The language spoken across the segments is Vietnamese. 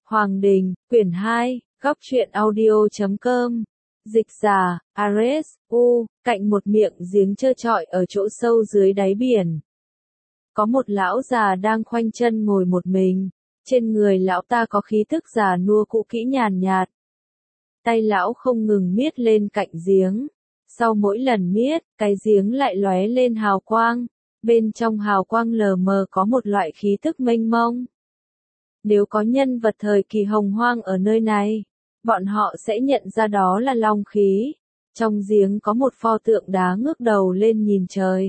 Hoàng Đình, quyển 2, góc truyện audio.com. Dịch giả, Ares, cạnh một miệng giếng trơ trọi ở chỗ sâu dưới đáy biển. Có một lão già đang khoanh chân ngồi một mình, trên người lão ta có khí tức già nua cũ kỹ nhàn nhạt. Tay lão không ngừng miết lên cạnh giếng. Sau mỗi lần miết, cái giếng lại lóe lên hào quang. Bên trong hào quang lờ mờ có một loại khí tức mênh mông. Nếu có nhân vật thời kỳ hồng hoang ở nơi này, bọn họ sẽ nhận ra đó là long khí. Trong giếng có một pho tượng đá ngước đầu lên nhìn trời.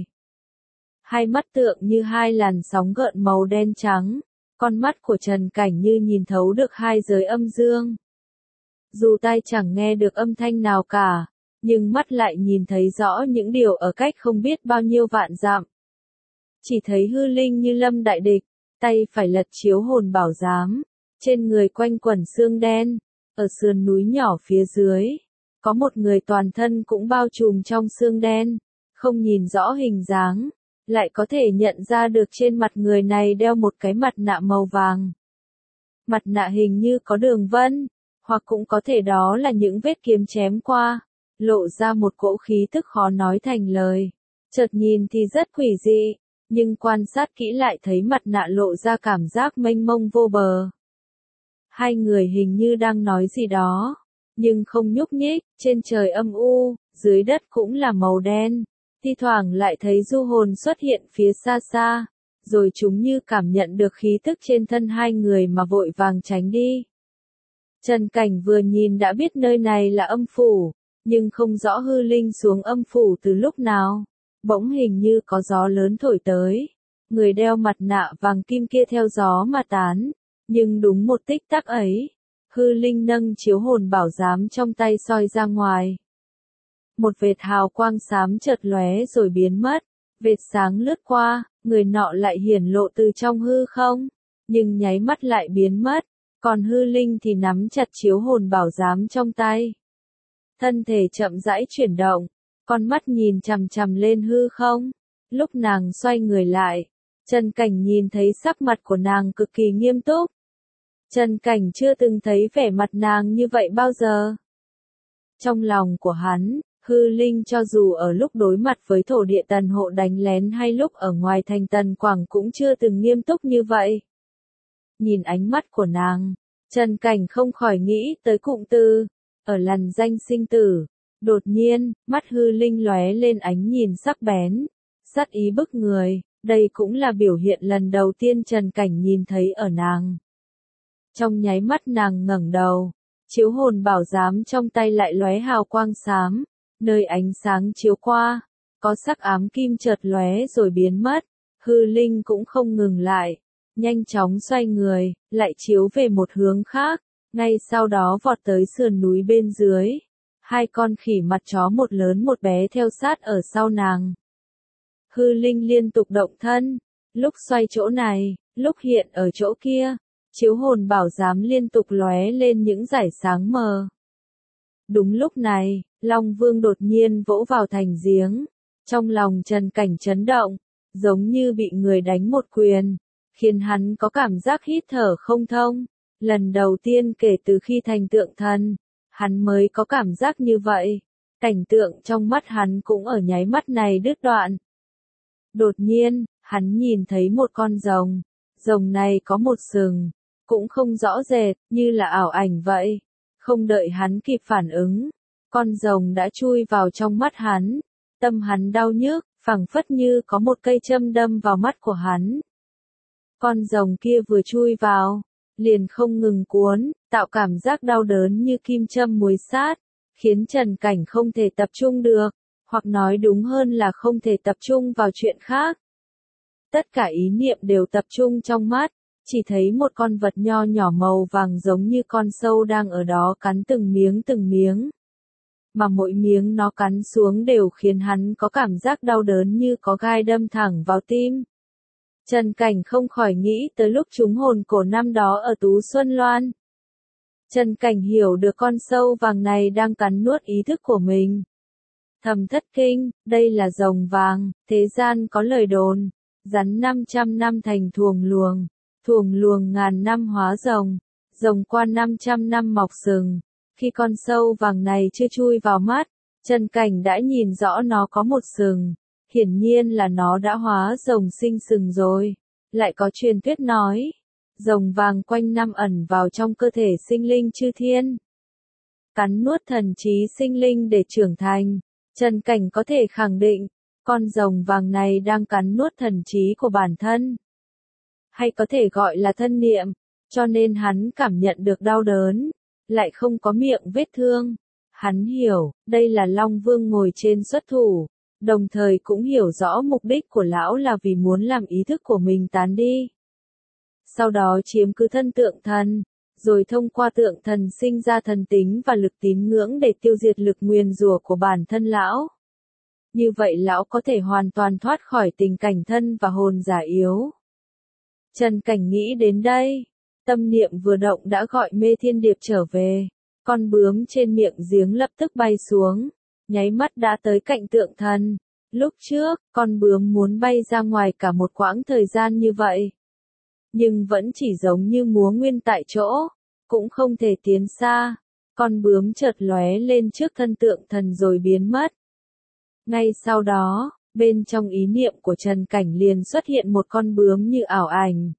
Hai mắt tượng như hai làn sóng gợn màu đen trắng, con mắt của Trần Cảnh như nhìn thấu được hai giới âm dương. Dù tai chẳng nghe được âm thanh nào cả, nhưng mắt lại nhìn thấy rõ những điều ở cách không biết bao nhiêu vạn dặm. Chỉ thấy hư linh như lâm đại địch, tay phải lật chiếu hồn bảo giám, trên người quanh quẩn xương đen, ở sườn núi nhỏ phía dưới, có một người toàn thân cũng bao trùm trong xương đen, không nhìn rõ hình dáng, lại có thể nhận ra được trên mặt người này đeo một cái mặt nạ màu vàng. Mặt nạ hình như có đường vân, hoặc cũng có thể đó là những vết kiếm chém qua, lộ ra một cỗ khí tức khó nói thành lời. Chợt nhìn thì rất quỷ dị, nhưng quan sát kỹ lại thấy mặt nạ lộ ra cảm giác mênh mông vô bờ. Hai người hình như đang nói gì đó, nhưng không nhúc nhích, trên trời âm u, dưới đất cũng là màu đen. Thi thoảng lại thấy du hồn xuất hiện phía xa xa, rồi chúng như cảm nhận được khí tức trên thân hai người mà vội vàng tránh đi. Trần Cảnh vừa nhìn đã biết nơi này là âm phủ, nhưng không rõ hư linh xuống âm phủ từ lúc nào. Bỗng hình như có gió lớn thổi tới, người đeo mặt nạ vàng kim kia theo gió mà tán, nhưng đúng một tích tắc ấy, hư linh nâng chiếu hồn bảo giám trong tay soi ra ngoài. Một vệt hào quang xám chợt lóe rồi biến mất, vệt sáng lướt qua, người nọ lại hiển lộ từ trong hư không, nhưng nháy mắt lại biến mất, còn hư linh thì nắm chặt chiếu hồn bảo giám trong tay. Thân thể chậm rãi chuyển động, con mắt nhìn chằm chằm lên hư không. Lúc nàng xoay người lại, Trần Cảnh nhìn thấy sắc mặt của nàng cực kỳ nghiêm túc. Trần Cảnh chưa từng thấy vẻ mặt nàng như vậy bao giờ. Trong lòng của hắn, hư linh cho dù ở lúc đối mặt với thổ địa Tần Hộ đánh lén hay lúc ở ngoài thành Tần Quảng cũng chưa từng nghiêm túc như vậy. Nhìn ánh mắt của nàng, Trần Cảnh không khỏi nghĩ tới cụm từ, ở lằn danh sinh tử. Đột nhiên, mắt hư linh lóe lên ánh nhìn sắc bén, sát ý bức người, đây cũng là biểu hiện lần đầu tiên Trần Cảnh nhìn thấy ở nàng. Trong nháy mắt nàng ngẩng đầu, chiếu hồn bảo giám trong tay lại lóe hào quang xám, nơi ánh sáng chiếu qua, có sắc ám kim chợt lóe rồi biến mất, hư linh cũng không ngừng lại, nhanh chóng xoay người, lại chiếu về một hướng khác, ngay sau đó vọt tới sườn núi bên dưới. Hai con khỉ mặt chó một lớn một bé theo sát ở sau nàng. Hư linh liên tục động thân, lúc xoay chỗ này, lúc hiện ở chỗ kia, chiếu hồn bảo giám liên tục lóe lên những dải sáng mờ. Đúng lúc này, Long Vương đột nhiên vỗ vào thành giếng, trong lòng Trần Cảnh chấn động, giống như bị người đánh một quyền, khiến hắn có cảm giác hít thở không thông. Lần đầu tiên kể từ khi thành tượng thần, hắn mới có cảm giác như vậy. Cảnh tượng trong mắt hắn cũng ở nháy mắt này đứt đoạn. Đột nhiên, hắn nhìn thấy một con rồng. Rồng này có một sừng, cũng không rõ rệt, như là ảo ảnh vậy. Không đợi hắn kịp phản ứng, con rồng đã chui vào trong mắt hắn. Tâm hắn đau nhức, phảng phất như có một cây châm đâm vào mắt của hắn. Con rồng kia vừa chui vào, liền không ngừng cuốn, tạo cảm giác đau đớn như kim châm muối sát, khiến Trần Cảnh không thể tập trung được, hoặc nói đúng hơn là không thể tập trung vào chuyện khác. Tất cả ý niệm đều tập trung trong mắt, chỉ thấy một con vật nho nhỏ màu vàng giống như con sâu đang ở đó cắn từng miếng. Mà mỗi miếng nó cắn xuống đều khiến hắn có cảm giác đau đớn như có gai đâm thẳng vào tim. Trần Cảnh không khỏi nghĩ tới lúc trúng hồn cổ năm đó ở Tú Xuân Loan. Trần Cảnh hiểu được con sâu vàng này đang cắn nuốt ý thức của mình. Thầm thất kinh, đây là rồng vàng, thế gian có lời đồn, rắn 500 năm thành thuồng luồng ngàn năm hóa rồng, Rồng qua 500 năm mọc sừng, khi con sâu vàng này chưa chui vào mắt, Trần Cảnh đã nhìn rõ nó có một sừng, hiển nhiên là nó đã hóa rồng sinh sừng rồi. Lại có truyền thuyết nói, rồng vàng quanh năm ẩn vào trong cơ thể sinh linh chư thiên, cắn nuốt thần trí sinh linh để trưởng thành. Trần Cảnh có thể khẳng định, con rồng vàng này đang cắn nuốt thần trí của bản thân, hay có thể gọi là thân niệm, cho nên hắn cảm nhận được đau đớn, lại không có miệng vết thương. Hắn hiểu, đây là Long Vương ngồi trên xuất thủ, đồng thời cũng hiểu rõ mục đích của lão là vì muốn làm ý thức của mình tán đi. Sau đó chiếm cứ thân tượng thần, rồi thông qua tượng thần sinh ra thần tính và lực tín ngưỡng để tiêu diệt lực nguyền rủa của bản thân lão. Như vậy lão có thể hoàn toàn thoát khỏi tình cảnh thân và hồn giả yếu. Trần Cảnh nghĩ đến đây, tâm niệm vừa động đã gọi Mê Thiên Điệp trở về. Con bướm trên miệng giếng lập tức bay xuống, nháy mắt đã tới cạnh tượng thần. Lúc trước, con bướm muốn bay ra ngoài cả một quãng thời gian như vậy, nhưng vẫn chỉ giống như múa nguyên tại chỗ, cũng không thể tiến xa. Con bướm chợt lóe lên trước thân tượng thần rồi biến mất. Ngay sau đó, bên trong ý niệm của Trần Cảnh liền xuất hiện một con bướm như ảo ảnh.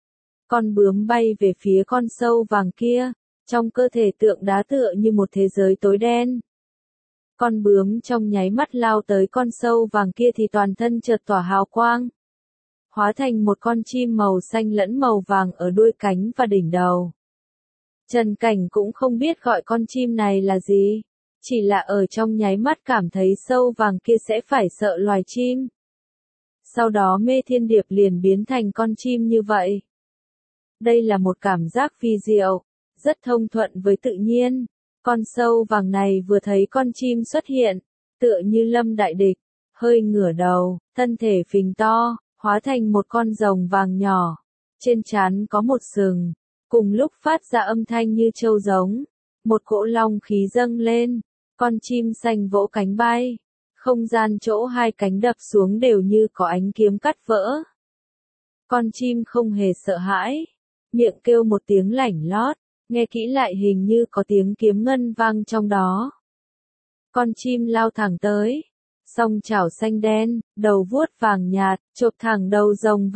Con bướm bay về phía con sâu vàng kia, trong cơ thể tượng đá tựa như một thế giới tối đen. Con bướm trong nháy mắt lao tới con sâu vàng kia thì toàn thân chợt tỏa hào quang, hóa thành một con chim màu xanh lẫn màu vàng ở đuôi cánh và đỉnh đầu. Trần Cảnh cũng không biết gọi con chim này là gì, chỉ là ở trong nháy mắt cảm thấy sâu vàng kia sẽ phải sợ loài chim. Sau đó Mê Thiên Điệp liền biến thành con chim như vậy. Đây là một cảm giác phi diệu, rất thông thuận với tự nhiên. Con sâu vàng này vừa thấy con chim xuất hiện, tựa như lâm đại địch, hơi ngửa đầu, thân thể phình to, hóa thành một con rồng vàng nhỏ. Trên trán có một sừng, cùng lúc phát ra âm thanh như trâu giống. Một cỗ long khí dâng lên, con chim xanh vỗ cánh bay. Không gian chỗ hai cánh đập xuống đều như có ánh kiếm cắt vỡ. Con chim không hề sợ hãi, miệng kêu một tiếng lảnh lót, nghe kỹ lại hình như có tiếng kiếm ngân vang trong đó. Con chim lao thẳng tới, song chảo xanh đen, đầu vuốt vàng nhạt, chộp thẳng đầu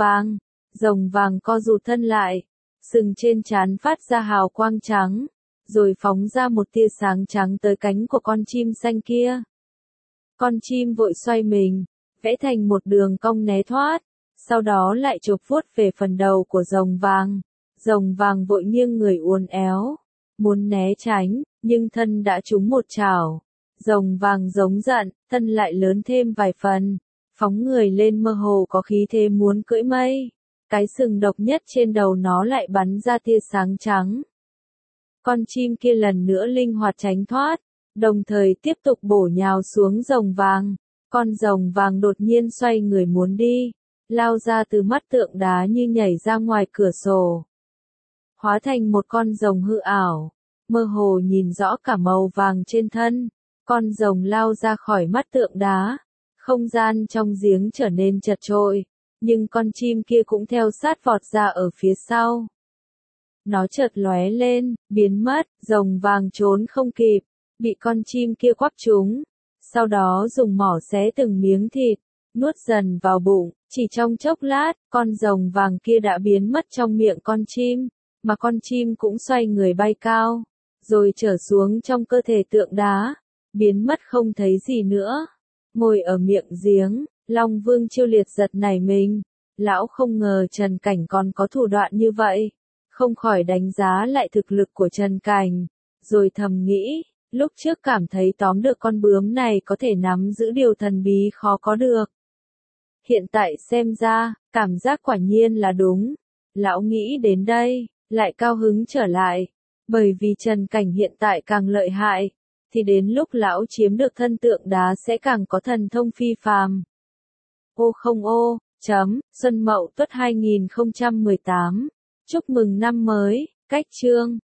rồng vàng co rụt thân lại, sừng trên trán phát ra hào quang trắng, rồi phóng ra một tia sáng trắng tới cánh của con chim xanh kia. Con chim vội xoay mình, vẽ thành một đường cong né thoát, sau đó lại chộp vuốt về phần đầu của rồng vàng vội nghiêng người uốn éo, muốn né tránh, nhưng thân đã trúng một chảo. Rồng vàng giống giận, thân lại lớn thêm vài phần, phóng người lên mơ hồ có khí thế muốn cưỡi mây. Cái sừng độc nhất trên đầu nó lại bắn ra tia sáng trắng. Con chim kia lần nữa linh hoạt tránh thoát, đồng thời tiếp tục bổ nhào xuống rồng vàng. Con rồng vàng đột nhiên xoay người muốn đi, lao ra từ mắt tượng đá như nhảy ra ngoài cửa sổ, hóa thành một con rồng hư ảo, mơ hồ nhìn rõ cả màu vàng trên thân. Con rồng lao ra khỏi mắt tượng đá, không gian trong giếng trở nên chật chội, nhưng con chim kia cũng theo sát vọt ra ở phía sau. Nó chợt lóe lên, biến mất, rồng vàng trốn không kịp, bị con chim kia quắp trúng, sau đó dùng mỏ xé từng miếng thịt, nuốt dần vào bụng. Chỉ trong chốc lát, con rồng vàng kia đã biến mất trong miệng con chim, mà con chim cũng xoay người bay cao, rồi trở xuống trong cơ thể tượng đá, biến mất không thấy gì nữa. Ngồi ở miệng giếng, Long Vương Chiêu Liệt giật nảy mình, lão không ngờ Trần Cảnh còn có thủ đoạn như vậy, không khỏi đánh giá lại thực lực của Trần Cảnh, rồi thầm nghĩ, lúc trước cảm thấy tóm được con bướm này có thể nắm giữ điều thần bí khó có được. Hiện tại xem ra, cảm giác quả nhiên là đúng. Lão nghĩ đến đây, lại cao hứng trở lại, bởi vì Trần Cảnh hiện tại càng lợi hại, thì đến lúc lão chiếm được thân tượng đá sẽ càng có thần thông phi phàm. Xuân Mậu Tuất 2018. Chúc mừng năm mới, cách chương.